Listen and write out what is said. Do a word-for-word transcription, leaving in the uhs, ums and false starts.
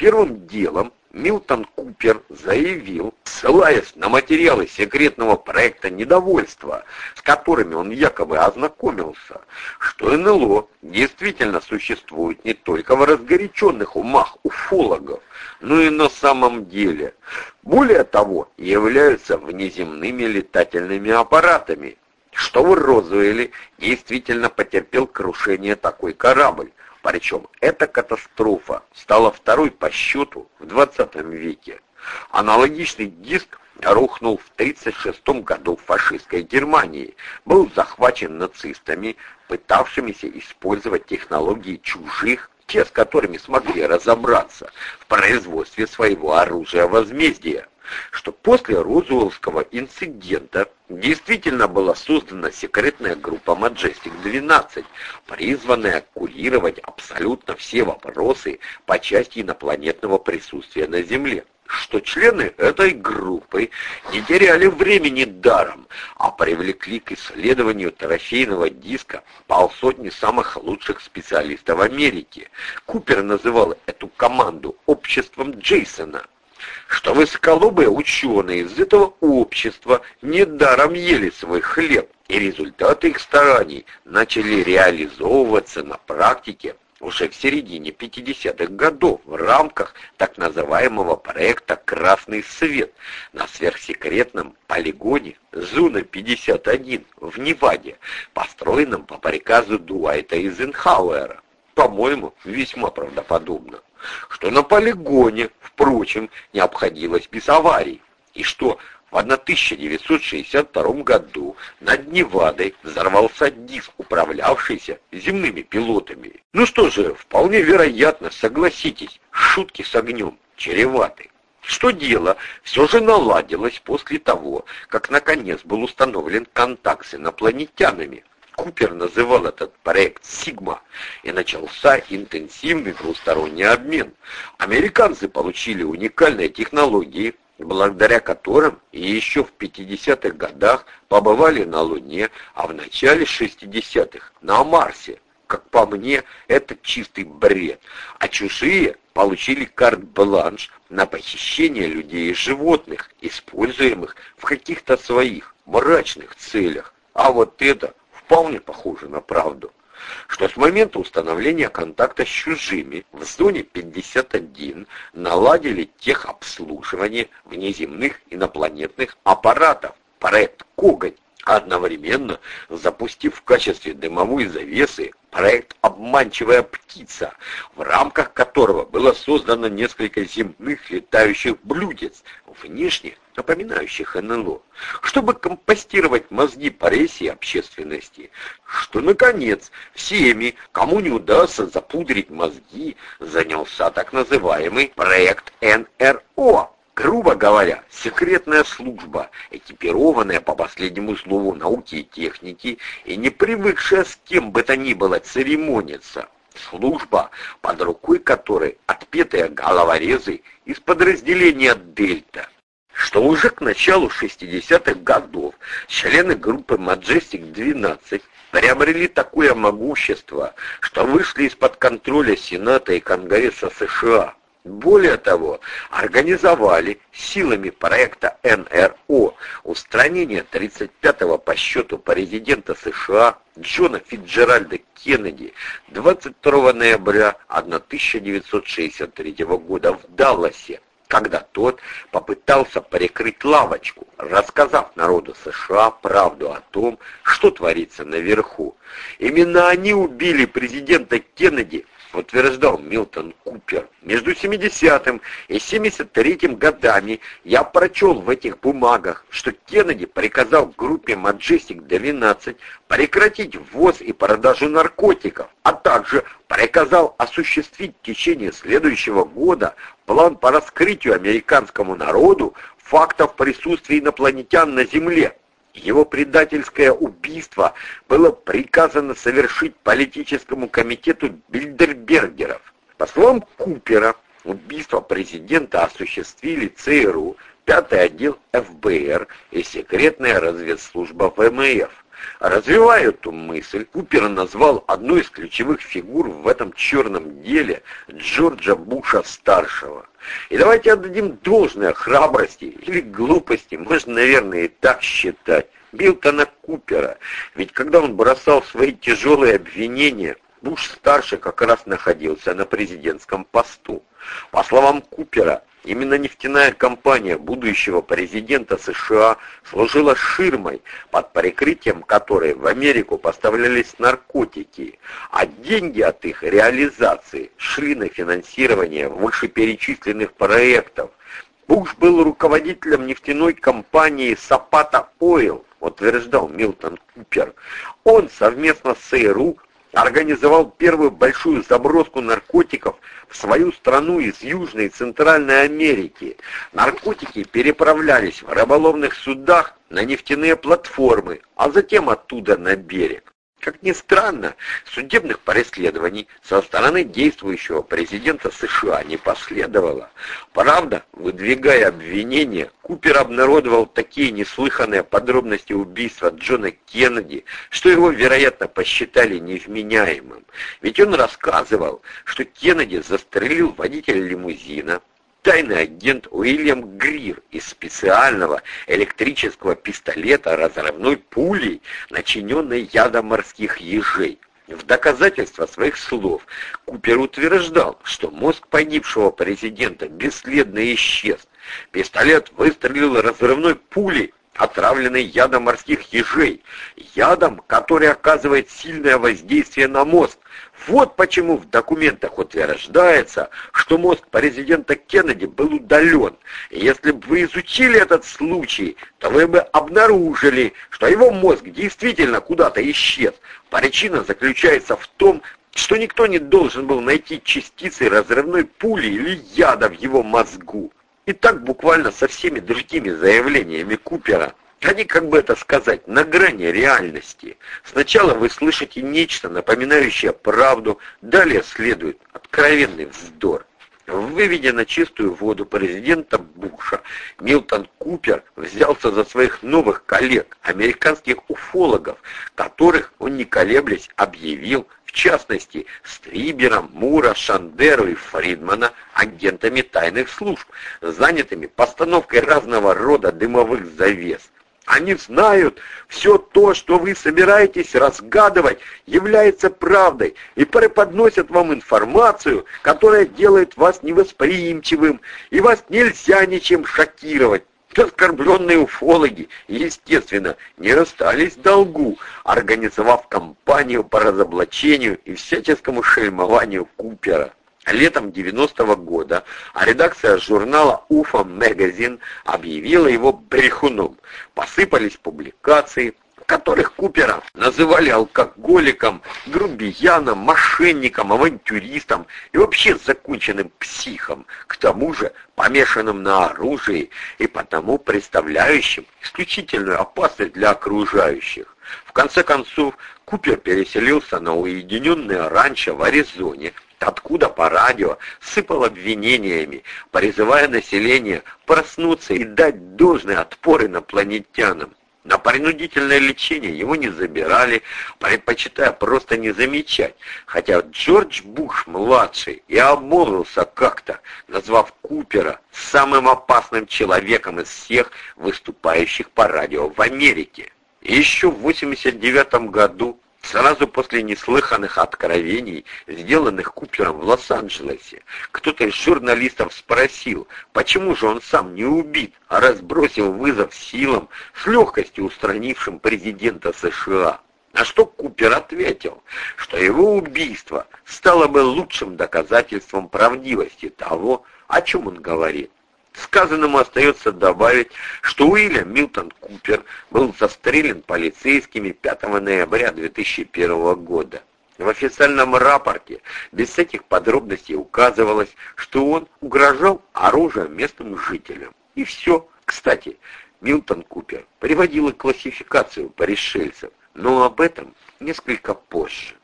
Первым делом Милтон Купер заявил, ссылаясь на материалы секретного проекта «Недовольство», с которыми он якобы ознакомился, что эн эл о действительно существует не только в разгоряченных умах уфологов, но и на самом деле. Более того, являются внеземными летательными аппаратами, что в Розуэле действительно потерпел крушение такой корабль. Причем эта катастрофа стала второй по счету в двадцатом веке. Аналогичный диск рухнул в тридцать шестом году в фашистской Германии, был захвачен нацистами, пытавшимися использовать технологии чужих, те, с которыми смогли разобраться, в производстве своего оружия возмездия. Что после Розуэллского инцидента действительно была создана секретная группа Маджестик двенадцать, призванная курировать абсолютно все вопросы по части инопланетного присутствия на Земле. Что члены этой группы не теряли времени даром, а привлекли к исследованию трофейного диска полсотни самых лучших специалистов Америки. Купер называл эту команду «Обществом Джейсона». Что высоколобые ученые из этого общества недаром ели свой хлеб, и результаты их стараний начали реализовываться на практике уже в середине пятидесятых годов в рамках так называемого проекта «Красный свет» на сверхсекретном полигоне Зона пятьдесят один в Неваде, построенном по приказу Дуайта Эйзенхауэра. По-моему, весьма правдоподобно. Что на полигоне, впрочем, не обходилось без аварий, и что в тысяча девятьсот шестьдесят втором году над Невадой взорвался диск, управлявшийся земными пилотами. Ну что же, вполне вероятно, согласитесь, шутки с огнем чреваты. Что дело все же наладилось после того, как наконец был установлен контакт с инопланетянами. Купер называл этот проект «Сигма», и начался интенсивный двусторонний обмен. Американцы получили уникальные технологии, благодаря которым и еще в пятидесятых годах побывали на Луне, а в начале шестидесятых на Марсе. Как по мне, это чистый бред. А чужие получили карт-бланш на похищение людей и животных, используемых в каких-то своих мрачных целях. А вот это вполне похоже на правду. Что с момента установления контакта с чужими в зоне пятьдесят один наладили техобслуживание внеземных инопланетных аппаратов, проект «Коготь», одновременно запустив в качестве дымовой завесы проект «Обманчивая птица», в рамках которого было создано несколько земных летающих блюдец, внешне напоминающих эн эл о, чтобы компостировать мозги паресии общественности, что, наконец, всеми, кому не удастся запудрить мозги, занялся так называемый проект эн эр о. Грубо говоря, секретная служба, экипированная по последнему слову науки и техники и не привыкшая с кем бы то ни было церемониться. Служба, под рукой которой отпетые головорезы из подразделения «Дельта». Что уже к началу шестидесятых годов члены группы Маджестик двенадцать приобрели такое могущество, что вышли из-под контроля Сената и Конгресса США. Более того, организовали силами проекта эн эр о устранение тридцать пятого по счету президента США Джона Фицджеральда Кеннеди двадцать второго ноября тысяча девятьсот шестьдесят третьего года в Далласе, когда тот попытался прикрыть лавочку, рассказав народу США правду о том, что творится наверху. Именно они убили президента Кеннеди, утверждал Милтон Купер. Между семидесятым и семьдесят третьим годами я прочел в этих бумагах, что Кеннеди приказал группе Маджестик двенадцать прекратить ввоз и продажу наркотиков, а также приказал осуществить в течение следующего года план по раскрытию американскому народу фактов присутствия инопланетян на Земле. Его предательское убийство было приказано совершить политическому комитету Бильдербергеров. По словам Купера, убийство президента осуществили цэ эр у, пятый отдел эф бэ эр и секретная разведслужба вэ эм эф. Развивая эту мысль, Купер назвал одну из ключевых фигур в этом черном деле Джорджа Буша-старшего. И давайте отдадим должное храбрости или глупости, можно, наверное, и так считать, Милтона Купера. Ведь когда он бросал свои тяжелые обвинения, Буш-старший как раз находился на президентском посту. По словам Купера, именно нефтяная компания будущего президента США служила ширмой, под прикрытием которой в Америку поставлялись наркотики, а деньги от их реализации шли на финансирование вышеперечисленных проектов. Буш был руководителем нефтяной компании Сапата Ойл, утверждал Милтон Купер. Он совместно с ЦРУ организовал первую большую заброску наркотиков в свою страну из Южной и Центральной Америки. Наркотики переправлялись в рыболовных судах на нефтяные платформы, а затем оттуда на берег. Как ни странно, судебных преследований со стороны действующего президента США не последовало. Правда, выдвигая обвинения, Купер обнародовал такие неслыханные подробности убийства Джона Кеннеди, что его, вероятно, посчитали невменяемым. Ведь он рассказывал, что Кеннеди застрелил водителя лимузина, тайный агент Уильям Грир из специального электрического пистолета разрывной пулей, начиненной ядом морских ежей. В доказательство своих слов Купер утверждал, что мозг погибшего президента бесследно исчез. Пистолет выстрелил разрывной пулей, отравленной ядом морских ежей, ядом, который оказывает сильное воздействие на мозг. Вот почему в документах утверждается, что мозг президента Кеннеди был удален. И если бы вы изучили этот случай, то вы бы обнаружили, что его мозг действительно куда-то исчез. Причина заключается в том, что никто не должен был найти частицы разрывной пули или яда в его мозгу. И так буквально со всеми другими заявлениями Купера. Они, как бы это сказать, на грани реальности. Сначала вы слышите нечто, напоминающее правду, далее следует откровенный вздор. Выведя на чистую воду президента Буша, Милтон Купер взялся за своих новых коллег, американских уфологов, которых он, не колеблясь, объявил, в частности, Стрибера, Мура, Шандеру и Фридмана, агентами тайных служб, занятыми постановкой разного рода дымовых завес. Они знают, все то, что вы собираетесь разгадывать, является правдой, и преподносят вам информацию, которая делает вас невосприимчивым, и вас нельзя ничем шокировать. Оскорбленные уфологи, естественно, не расстались в долгу, организовав кампанию по разоблачению и всяческому шельмованию Купера. Летом девяностого года редакция журнала «Уфо Magazine» объявила его брехуном. Посыпались публикации, в которых Купера называли алкоголиком, грубияном, мошенником, авантюристом и вообще законченным психом, к тому же помешанным на оружии и потому представляющим исключительную опасность для окружающих. В конце концов, Купер переселился на уединенное ранчо в Аризоне, откуда по радио сыпал обвинениями, призывая население проснуться и дать должный отпор инопланетянам. На принудительное лечение его не забирали, предпочитая просто не замечать, хотя Джордж Буш-младший и обмолвился как-то, назвав Купера самым опасным человеком из всех выступающих по радио в Америке. И еще в восемьдесят девятом году, сразу после неслыханных откровений, сделанных Купером в Лос-Анджелесе, кто-то из журналистов спросил, почему же он сам не убит, а разбросил вызов силам, с легкостью устранившим президента США. На что Купер ответил, что его убийство стало бы лучшим доказательством правдивости того, о чем он говорит. Сказанному остается добавить, что Уильям Милтон Купер был застрелен полицейскими пятого ноября две тысячи первого года. В официальном рапорте без всяких подробностей указывалось, что он угрожал оружием местным жителям. И все. Кстати, Милтон Купер приводил и классификацию пришельцев, но об этом несколько позже.